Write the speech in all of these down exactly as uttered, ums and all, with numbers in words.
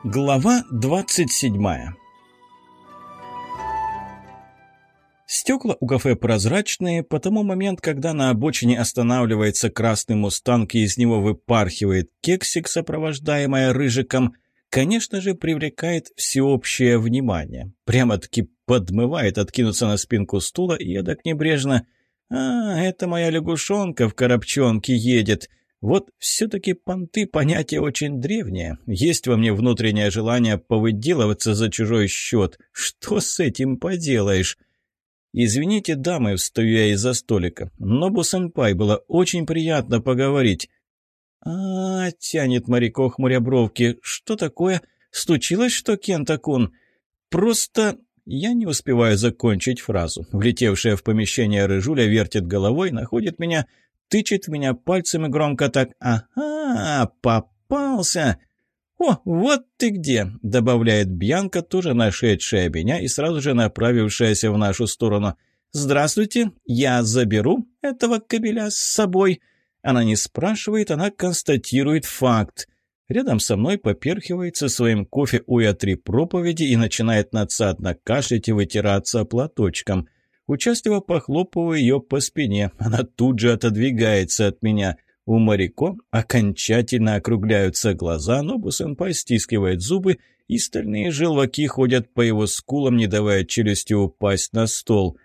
Глава двадцать седьмая. Стекла у кафе прозрачные, потому момент, когда на обочине останавливается красный мустанг и из него выпархивает кексик, сопровождаемая рыжиком, конечно же, привлекает всеобщее внимание. Прямо-таки подмывает откинуться на спинку стула и эдак небрежно: «А, это моя лягушонка в коробчонке едет». Вот все-таки понты — понятие очень древнее. Есть во мне внутреннее желание повыделываться за чужой счет. Что с этим поделаешь? «Извините, дамы», — встаю я из-за столика. «Нобу-сэмпай, было очень приятно поговорить». «А-а-а», — тянет Марико, хмуря бровки. «Что такое? Случилось что, Кента-кун?» «Просто...» Я не успеваю закончить фразу. Влетевшая в помещение рыжуля вертит головой, находит меня, тычет в меня пальцем и громко так: «Ага, попался!» «О, вот ты где!» — добавляет Бьянка, тоже нашедшая меня и сразу же направившаяся в нашу сторону. «Здравствуйте, я заберу этого кобеля с собой». Она не спрашивает, она констатирует факт. Рядом со мной поперхивается своим кофе уя три проповеди и начинает надсадно кашлять и вытираться платочком. Участливо похлопываю ее по спине. Она тут же отодвигается от меня. У Марико окончательно округляются глаза, но Нобу-сэмпай стискивает зубы, и стальные желваки ходят по его скулам, не давая челюсти упасть на стол.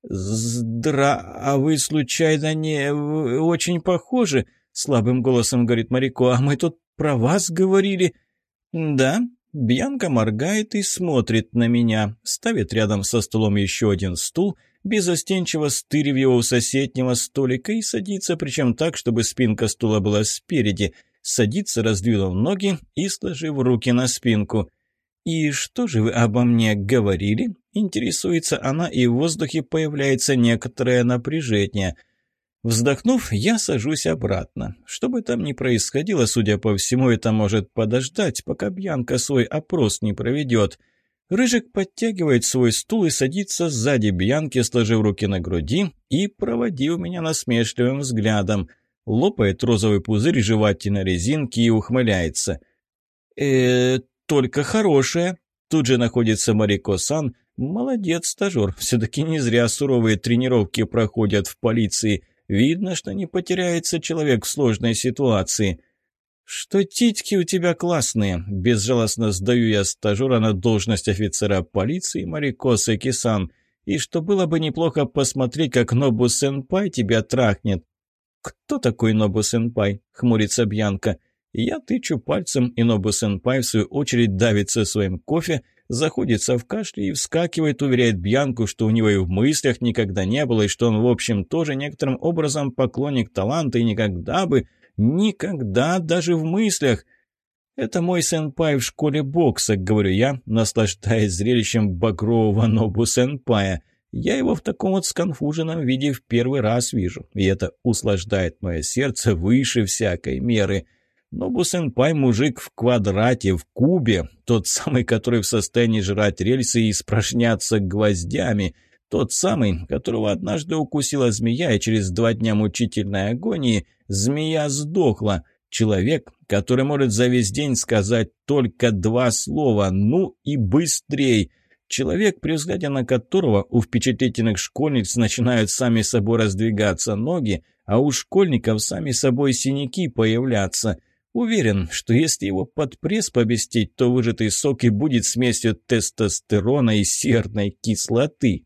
«Здра... а вы, случайно, не... вы очень похожи?» — слабым голосом говорит Марико. «А мы тут про вас говорили». «Да?» Бьянка моргает и смотрит на меня, ставит рядом со столом еще один стул, безостенчиво стырив его у соседнего столика, и садится, причем так, чтобы спинка стула была спереди. Садится, раздвинув ноги и сложив руки на спинку. «И что же вы обо мне говорили?» Интересуется она, и в воздухе появляется некоторое напряжение. Вздохнув, я сажусь обратно. Что бы там ни происходило, судя по всему, это может подождать, пока Бьянка свой опрос не проведет. Рыжик подтягивает свой стул и садится сзади Бьянки, сложив руки на груди и проводив меня насмешливым взглядом. Лопает розовый пузырь жевательной резинки и ухмыляется. э только хорошее. Тут же находится Марико-сан. Молодец, стажер. Все-таки не зря суровые тренировки проходят в полиции. Видно, что не потеряется человек в сложной ситуации. «Что титьки у тебя классные!» Безжалостно сдаю я стажера на должность офицера полиции Марико Сэки-сан. «И что было бы неплохо посмотреть, как Нобу-сэмпай тебя трахнет». «Кто такой Нобу-сэмпай?» — хмурится Бьянка. Я тычу пальцем, и Нобу-сэмпай в свою очередь давится своим кофе, заходится в кашле и вскакивает, уверяет Бьянку, что у него и в мыслях никогда не было, и что он, в общем, тоже некоторым образом поклонник таланта и никогда бы... Никогда, даже в мыслях. «Это мой сэнпай в школе бокса», — говорю я, наслаждаясь зрелищем багрового Нобу-сэнпая. Я его в таком вот сконфуженном виде в первый раз вижу, и это услаждает мое сердце выше всякой меры. Нобу-сэнпай — мужик в квадрате, в кубе, тот самый, который в состоянии жрать рельсы и испражняться гвоздями, тот самый, которого однажды укусила змея, и через два дня мучительной агонии змея сдохла. Человек, который может за весь день сказать только два слова «ну» и «быстрей». Человек, при взгляде на которого у впечатлительных школьниц начинают сами собой раздвигаться ноги, а у школьников сами собой синяки появляться. Уверен, что если его под пресс поместить, то выжатый сок и будет смесью тестостерона и серной кислоты.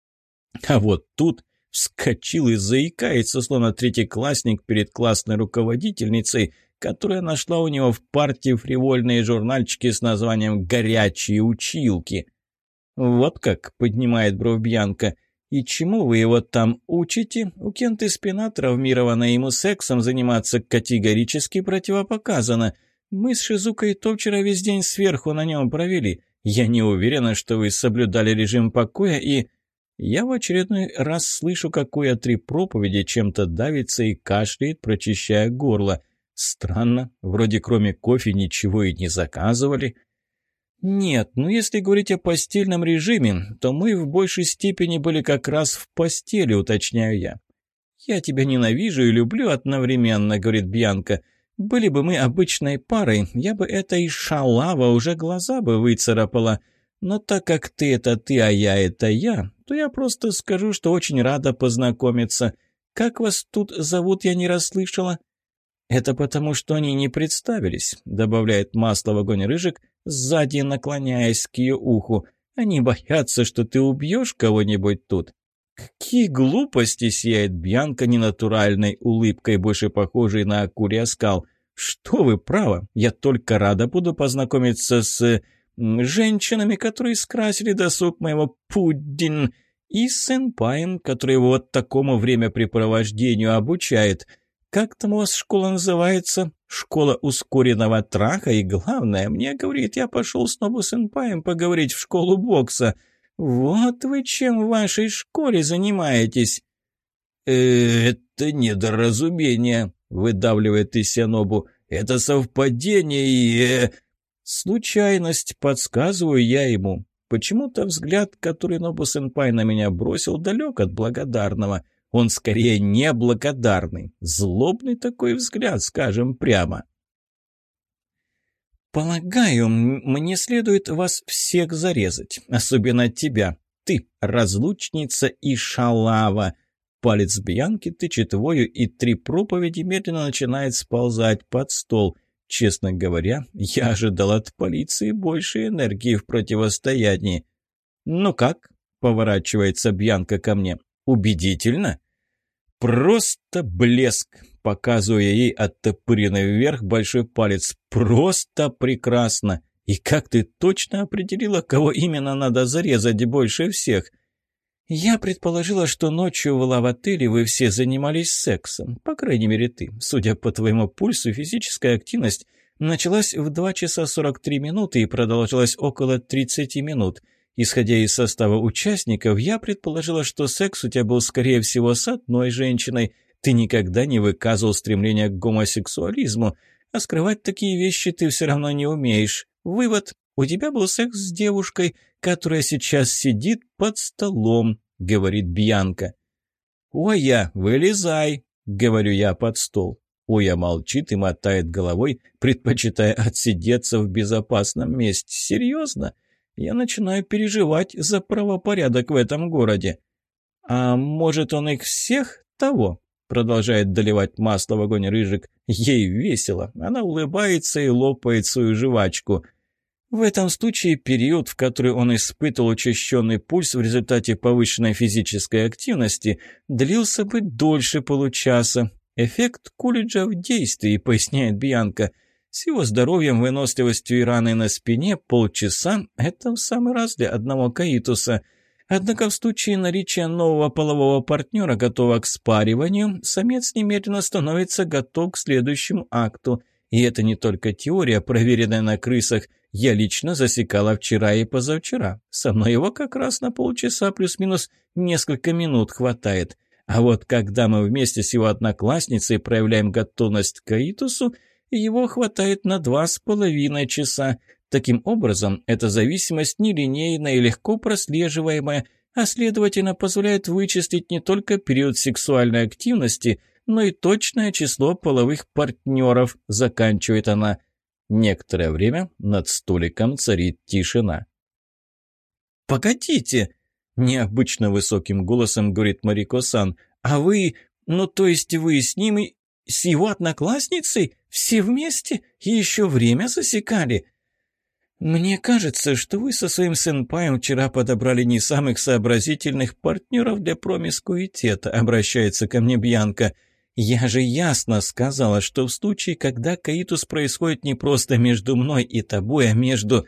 А вот тут вскочил и заикается, словно третьеклассник перед классной руководительницей, которая нашла у него в парте фривольные журнальчики с названием «Горячие училки». «Вот как», — поднимает бровь Бьянка, — «и чему вы его там учите? У Кенты спина травмирована, ему сексом заниматься категорически противопоказано. Мы с Шизукой то вчера весь день сверху на нем провели. Я не уверена, что вы соблюдали режим покоя и...» Я в очередной раз слышу, как уя три проповеди чем-то давится и кашляет, прочищая горло. Странно, вроде кроме кофе ничего и не заказывали. Нет, ну если говорить о постельном режиме, то мы в большей степени были как раз в постели, уточняю я. «Я тебя ненавижу и люблю одновременно», — говорит Бьянка. Были бы мы обычной парой, я бы этой шалава уже глаза бы выцарапала. Но так как ты это ты, а я это я, то я просто скажу, что очень рада познакомиться. Как вас тут зовут, я не расслышала?» «Это потому, что они не представились», — добавляет масло в огонь Рыжик, сзади наклоняясь к ее уху. «Они боятся, что ты убьешь кого-нибудь тут». «Какие глупости!» — сияет Бьянка ненатуральной улыбкой, больше похожей на акулий оскал. «Что вы, право, я только рада буду познакомиться с м, женщинами, которые скрасили досуг моего пудин, и с сэнпаем, который его вот такому времяпрепровождению обучает. Как там у вас школа называется? Школа ускоренного траха, и главное, мне, говорит, я пошел с Нобу-сэнпаем поговорить в школу бокса. Вот вы чем в вашей школе занимаетесь?» «Э, «Это недоразумение», — выдавливает из себя Нобу. «Это совпадение и...» э, «Случайность», — подсказываю я ему. Почему-то взгляд, который Нобу-сэнпай на меня бросил, далек от благодарного. Он скорее неблагодарный. Злобный такой взгляд, скажем прямо. «Полагаю, мне следует вас всех зарезать, особенно тебя. Ты разлучница и шалава». Палец Бьянки тычет вою, и три проповеди медленно начинает сползать под стол. Честно говоря, я ожидал от полиции больше энергии в противостоянии. «Ну как?» — поворачивается Бьянка ко мне. «Убедительно?» «Просто блеск!» — показываю ей оттопыренный вверх большой палец. «Просто прекрасно! И как ты точно определила, кого именно надо зарезать больше всех?» «Я предположила, что ночью в лав-отеле вы все занимались сексом. По крайней мере, ты. Судя по твоему пульсу, физическая активность началась в два часа сорок три минуты и продолжалась около тридцати минут. Исходя из состава участников, я предположила, что секс у тебя был, скорее всего, с одной женщиной. Ты никогда не выказывал стремления к гомосексуализму, а скрывать такие вещи ты все равно не умеешь. Вывод: у тебя был секс с девушкой, которая сейчас сидит под столом», — говорит Бьянка. «Оя, вылезай», — говорю я под стол. Оя молчит и мотает головой, предпочитая отсидеться в безопасном месте. «Серьезно? Я начинаю переживать за правопорядок в этом городе». «А может, он их всех того?» — продолжает доливать масло в огонь Рыжик. Ей весело. Она улыбается и лопает свою жвачку. В этом случае период, в который он испытывал учащенный пульс в результате повышенной физической активности, длился бы дольше получаса. Эффект Кулиджа в действии, поясняет Бьянка. С его здоровьем, выносливостью и раной на спине полчаса – это в самый раз для одного каитуса. Однако в случае наличия нового полового партнера, готового к спариванию, самец немедленно становится готов к следующему акту. И это не только теория, проверенная на крысах. Я лично засекала вчера и позавчера. Со мной его как раз на полчаса плюс-минус несколько минут хватает. А вот когда мы вместе с его одноклассницей проявляем готовность к каитусу, его хватает на два с половиной часа. Таким образом, эта зависимость нелинейная и легко прослеживаемая, а следовательно позволяет вычислить не только период сексуальной активности, но и точное число половых партнеров, заканчивает она. Некоторое время над столиком царит тишина. «Погодите!» – необычно высоким голосом говорит Марико-сан. «А вы, ну то есть вы с ним и с его одноклассницей все вместе и еще время засекали?» «Мне кажется, что вы со своим сэнпаем вчера подобрали не самых сообразительных партнеров для промискуитета», – обращается ко мне Бьянка. «Я же ясно сказала, что в случае, когда каитус происходит не просто между мной и тобой, а между...»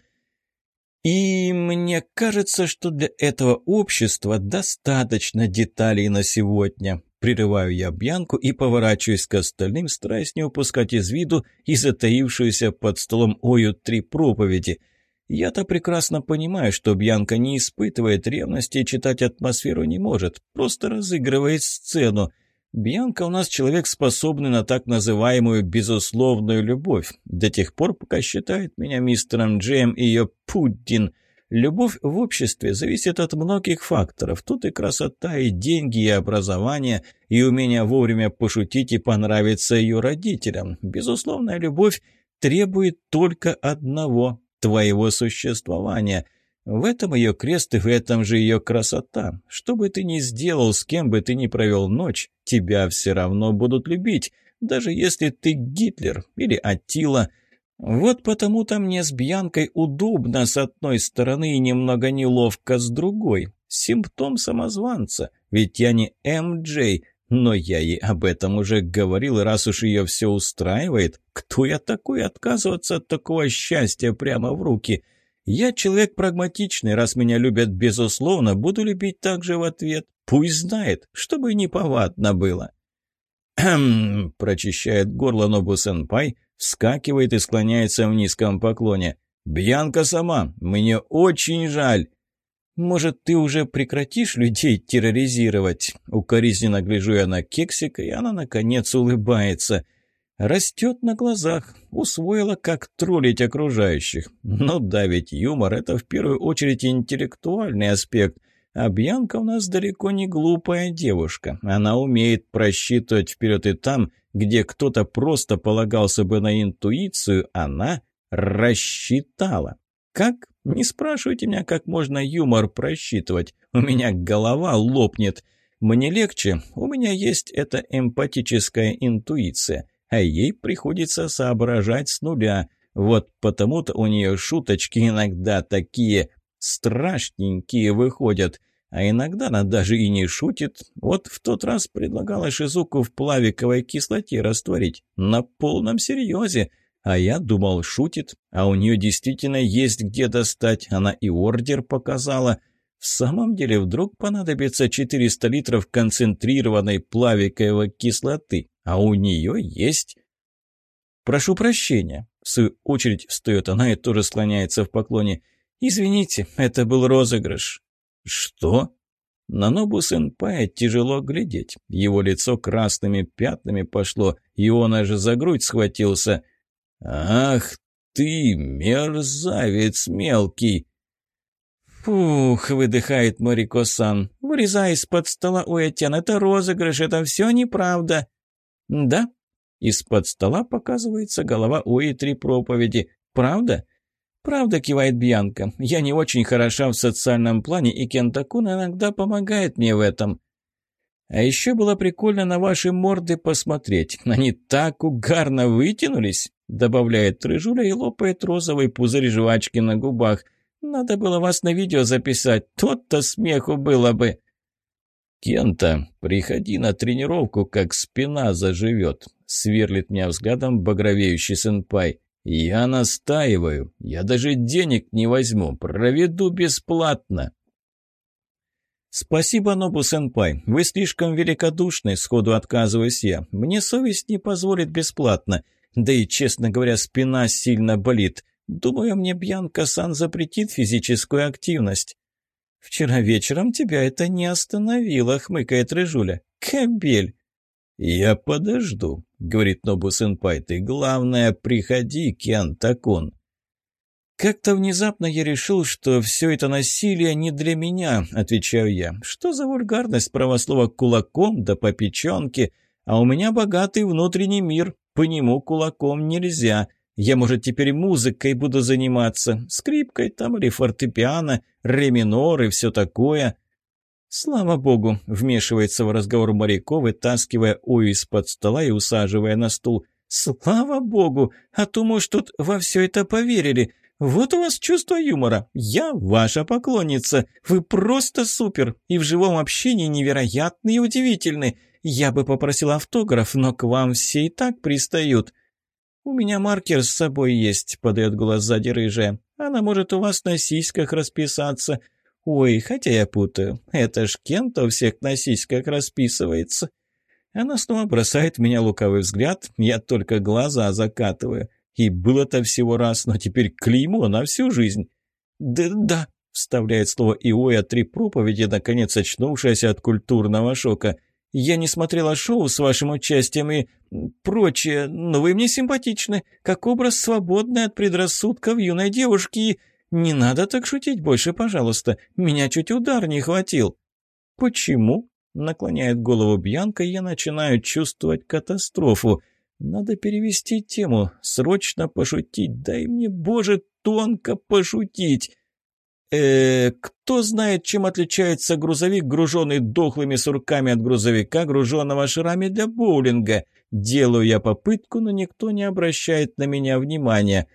«И мне кажется, что для этого общества достаточно деталей на сегодня». Прерываю я Бьянку и поворачиваюсь к остальным, стараясь не упускать из виду и затаившуюся под столом Ою три проповеди. Я-то прекрасно понимаю, что Бьянка не испытывает ревности и читать атмосферу не может, просто разыгрывает сцену. Бьянка у нас человек, способный на так называемую безусловную любовь, до тех пор, пока считает меня мистером Джеем и ее Пудин. Любовь в обществе зависит от многих факторов. Тут и красота, и деньги, и образование, и умение вовремя пошутить и понравиться ее родителям. Безусловная любовь требует только одного – твоего существования. В этом ее крест и в этом же ее красота. Что бы ты ни сделал, с кем бы ты ни провел ночь, тебя все равно будут любить, даже если ты Гитлер или Аттила. Вот потому-то мне с Бьянкой удобно с одной стороны и немного неловко с другой. Симптом самозванца, ведь я не эм джей, но я ей об этом уже говорил, и раз уж ее все устраивает, кто я такой отказываться от такого счастья прямо в руки? Я человек прагматичный, раз меня любят безусловно, буду любить также в ответ. Пусть знает, чтобы неповадно было. «Кхм», – прочищает горло Нобу-сенпай, вскакивает и склоняется в низком поклоне. «Бьянка сама, мне очень жаль». «Может, ты уже прекратишь людей терроризировать?» Укоризненно гляжу я на Кексика, и она, наконец, улыбается. Растет на глазах, усвоила, как троллить окружающих. Ну да, ведь юмор – это в первую очередь интеллектуальный аспект. А Бьянка у нас далеко не глупая девушка. Она умеет просчитывать вперед, и там, где кто-то просто полагался бы на интуицию, она рассчитала. Как? Не спрашивайте меня, как можно юмор просчитывать. У меня голова лопнет. Мне легче, у меня есть эта эмпатическая интуиция, а ей приходится соображать с нуля. Вот потому-то у нее шуточки иногда такие страшненькие выходят. А иногда она даже и не шутит. Вот в тот раз предлагала Шизуку в плавиковой кислоте растворить. На полном серьезе. А я думал, шутит. А у нее действительно есть где достать. Она и ордер показала. В самом деле вдруг понадобится четыреста литров концентрированной плавиковой кислоты. А у нее есть. «Прошу прощения». В свою очередь встает она и тоже склоняется в поклоне. «Извините, это был розыгрыш». «Что?» На Нобу-сенпая тяжело глядеть. Его лицо красными пятнами пошло, и он аж за грудь схватился. «Ах ты, мерзавец мелкий!» «Фух», — выдыхает Морико-сан, — «вырезай из-под стола, Уэтян, это розыгрыш, это все неправда». «Да?» Из-под стола показывается голова Уи три проповеди. «Правда?» «Правда», — кивает Бьянка. «Я не очень хороша в социальном плане, и Кента-кун иногда помогает мне в этом». «А еще было прикольно на ваши морды посмотреть. Они так угарно вытянулись», — добавляет Рыжуля и лопает розовый пузырь жвачки на губах. «Надо было вас на видео записать, тот-то смеху было бы». «Кента, приходи на тренировку, как спина заживет», — сверлит меня взглядом багровеющий сенпай. «Я настаиваю. Я даже денег не возьму. Проведу бесплатно». «Спасибо, Нобу-сенпай. Вы слишком великодушны», — сходу отказываюсь я. «Мне совесть не позволит бесплатно. Да и, честно говоря, спина сильно болит. Думаю, мне Бьянка-сан запретит физическую активность». «Вчера вечером тебя это не остановило», — хмыкает Рыжуля. «Кобель». «Я подожду», — говорит Нобу-сенпай. «Ты, главное, приходи, Кента-кун». «Как-то внезапно я решил, что все это насилие не для меня», — отвечаю я. «Что за вульгарность правослова кулаком да по печенке? А у меня богатый внутренний мир, по нему кулаком нельзя. Я, может, теперь музыкой буду заниматься, скрипкой там или фортепиано, ре минор и все такое». «Слава богу», — вмешивается в разговор Морико, вытаскивая Ою из-под стола и усаживая на стул. «Слава богу, а то, может, тут во все это поверили. Вот у вас чувство юмора. Я ваша поклонница. Вы просто супер. И в живом общении невероятны и удивительны. Я бы попросил автограф, но к вам все и так пристают». «У меня маркер с собой есть», — подает голос сзади рыжая. «Она может у вас на сиськах расписаться». «Ой, хотя я путаю. Это ж Кента у всех на сиськах расписывается». Она снова бросает в меня лукавый взгляд, я только глаза закатываю. И было-то всего раз, но теперь клеймо на всю жизнь. «Да-да», — вставляет слово Иоя три проповеди, наконец очнувшаяся от культурного шока. «Я не смотрела шоу с вашим участием и прочее, но вы мне симпатичны, как образ свободной от предрассудков юной девушки и... Не надо так шутить больше, пожалуйста. Меня чуть удар не хватил». «Почему?» — наклоняет голову Бьянка, и я начинаю чувствовать катастрофу. «Надо перевести тему, срочно пошутить. Дай мне, Боже, тонко пошутить». Э, кто знает, чем отличается грузовик, груженный дохлыми сурками, от грузовика, груженного шарами для боулинга? Делаю я попытку, но никто не обращает на меня внимания.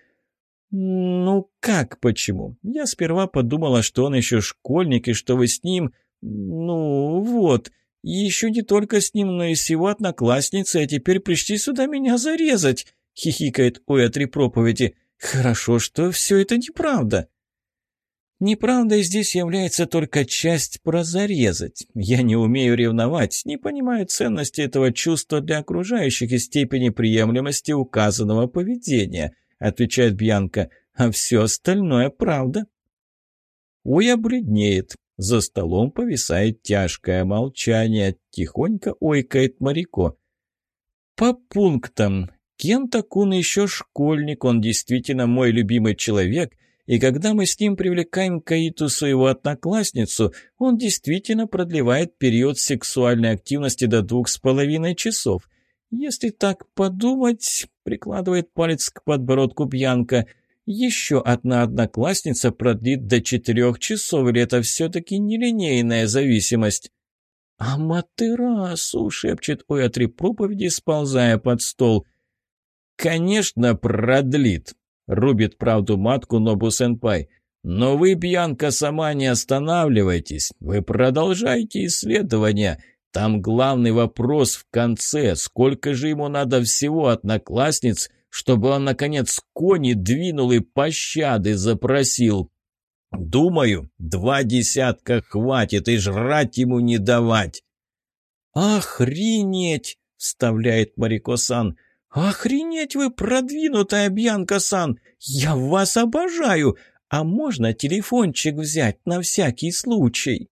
Ну как почему? Я сперва подумала, что он еще школьник, и что вы с ним... Ну вот, и еще не только с ним, но и с его одноклассницей, а теперь пришли сюда меня зарезать, хихикает Оя три проповеди. Хорошо, что все это неправда. Неправдой здесь является только часть про зарезать. Я не умею ревновать, не понимаю ценности этого чувства для окружающих и степени приемлемости указанного поведения, отвечает Бьянка, а все остальное правда. Оя бледнеет. За столом повисает тяжкое молчание. Тихонько ойкает Марико. По пунктам. Кента-кун еще школьник, он действительно мой любимый человек, и когда мы с ним привлекаем к каиту своего одноклассницу, он действительно продлевает период сексуальной активности до двух с половиной часов. Если так подумать, прикладывает палец к подбородку Бьянка, еще одна одноклассница продлит до четырех часов, или это все-таки нелинейная зависимость? «Аматерасу!» — шепчет Оя три проповеди, сползая под стол. «Конечно, продлит!» — рубит правду матку Нобу-сенпай. «Но вы, Бьянка, сама не останавливайтесь. Вы продолжайте исследования. Там главный вопрос в конце. Сколько же ему надо всего одноклассниц, чтобы он, наконец, кони двинул и пощады запросил? Думаю, два десятка хватит, и жрать ему не давать». «Охренеть!» — вставляет Марико-сан. «Охренеть вы, продвинутая Бьянка-сан! Я вас обожаю! А можно телефончик взять на всякий случай?»